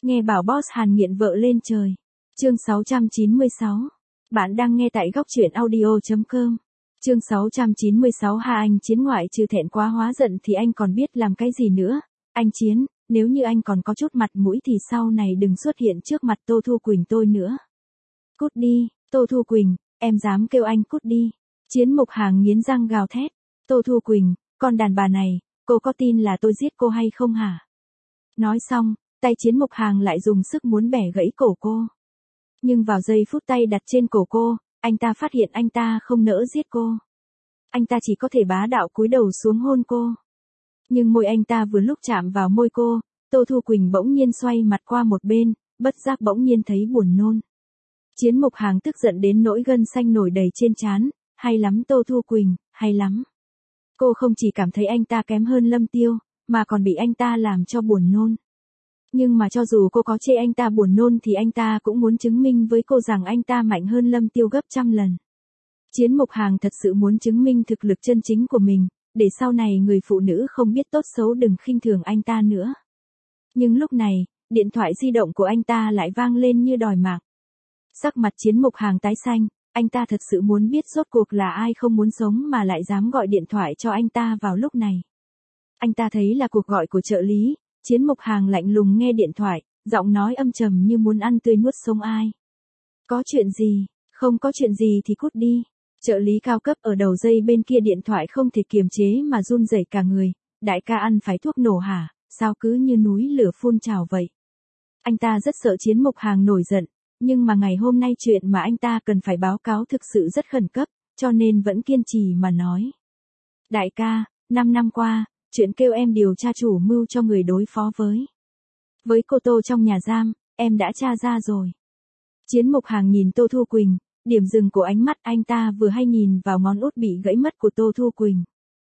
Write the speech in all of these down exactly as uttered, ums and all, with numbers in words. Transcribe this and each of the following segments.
Nghe bảo boss Hàn nghiện vợ lên trời. Chương sáu trăm chín mươi sáu. Bạn đang nghe tại góc truyện audio chấm com. Chương sáu trăm chín mươi sáu. Ha, anh Chiến ngoại trừ thẹn quá hóa giận thì anh còn biết làm cái gì nữa? Anh Chiến, nếu như anh còn có chút mặt mũi thì sau này đừng xuất hiện trước mặt Tô Thu Quỳnh tôi nữa. Cút đi, Tô Thu Quỳnh, em dám kêu anh cút đi. Chiến Mục Hàng nghiến răng gào thét. Tô Thu Quỳnh, con đàn bà này, cô có tin là tôi giết cô hay không hả? Nói xong, tay Chiến Mục Hàng lại dùng sức muốn bẻ gãy cổ cô. Nhưng vào giây phút tay đặt trên cổ cô, anh ta phát hiện anh ta không nỡ giết cô. Anh ta chỉ có thể bá đạo cúi đầu xuống hôn cô. Nhưng môi anh ta vừa lúc chạm vào môi cô, Tô Thu Quỳnh bỗng nhiên xoay mặt qua một bên, bất giác bỗng nhiên thấy buồn nôn. Chiến Mục Hàng tức giận đến nỗi gân xanh nổi đầy trên trán. Hay lắm Tô Thu Quỳnh, hay lắm. Cô không chỉ cảm thấy anh ta kém hơn Lâm Tiêu, mà còn bị anh ta làm cho buồn nôn. Nhưng mà cho dù cô có chê anh ta buồn nôn thì anh ta cũng muốn chứng minh với cô rằng anh ta mạnh hơn Lâm Tiêu gấp trăm lần. Chiến Mục Hàng thật sự muốn chứng minh thực lực chân chính của mình, để sau này người phụ nữ không biết tốt xấu đừng khinh thường anh ta nữa. Nhưng lúc này, điện thoại di động của anh ta lại vang lên như đòi mạng. Sắc mặt Chiến Mục Hàng tái xanh, anh ta thật sự muốn biết rốt cuộc là ai không muốn sống mà lại dám gọi điện thoại cho anh ta vào lúc này. Anh ta thấy là cuộc gọi của trợ lý. Chiến Mục Hàng lạnh lùng nghe điện thoại, giọng nói âm trầm như muốn ăn tươi nuốt sống ai. Có chuyện gì? Không có chuyện gì thì cút đi. Trợ lý cao cấp ở đầu dây bên kia điện thoại không thể kiềm chế mà run rẩy cả người. Đại ca ăn phải thuốc nổ hả? Sao cứ như núi lửa phun trào vậy? Anh ta rất sợ Chiến Mục Hàng nổi giận, nhưng mà ngày hôm nay chuyện mà anh ta cần phải báo cáo thực sự rất khẩn cấp, cho nên vẫn kiên trì mà nói. Đại ca, năm năm qua, chuyện kêu em điều tra chủ mưu cho người đối phó với. Với cô Tô trong nhà giam, em đã tra ra rồi. Chiến Mục Hàng nhìn Tô Thu Quỳnh, điểm dừng của ánh mắt anh ta vừa hay nhìn vào ngón út bị gãy mất của Tô Thu Quỳnh.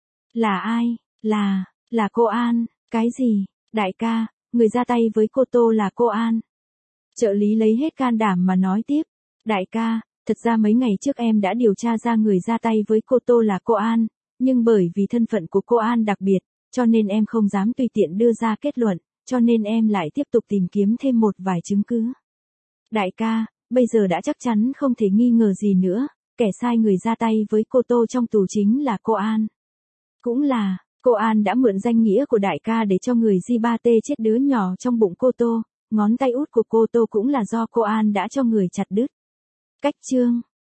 Là ai? Là, là cô An, cái gì? Đại ca, người ra tay với cô Tô là cô An. Trợ lý lấy hết can đảm mà nói tiếp. Đại ca, thật ra mấy ngày trước em đã điều tra ra người ra tay với cô Tô là cô An, nhưng bởi vì thân phận của cô An đặc biệt, cho nên em không dám tùy tiện đưa ra kết luận, cho nên em lại tiếp tục tìm kiếm thêm một vài chứng cứ. Đại ca, bây giờ đã chắc chắn không thể nghi ngờ gì nữa, kẻ sai người ra tay với cô Tô trong tù chính là cô An. Cũng là, cô An đã mượn danh nghĩa của đại ca để cho người Di ba tê chết đứa nhỏ trong bụng cô Tô, ngón tay út của cô Tô cũng là do cô An đã cho người chặt đứt. Cách chương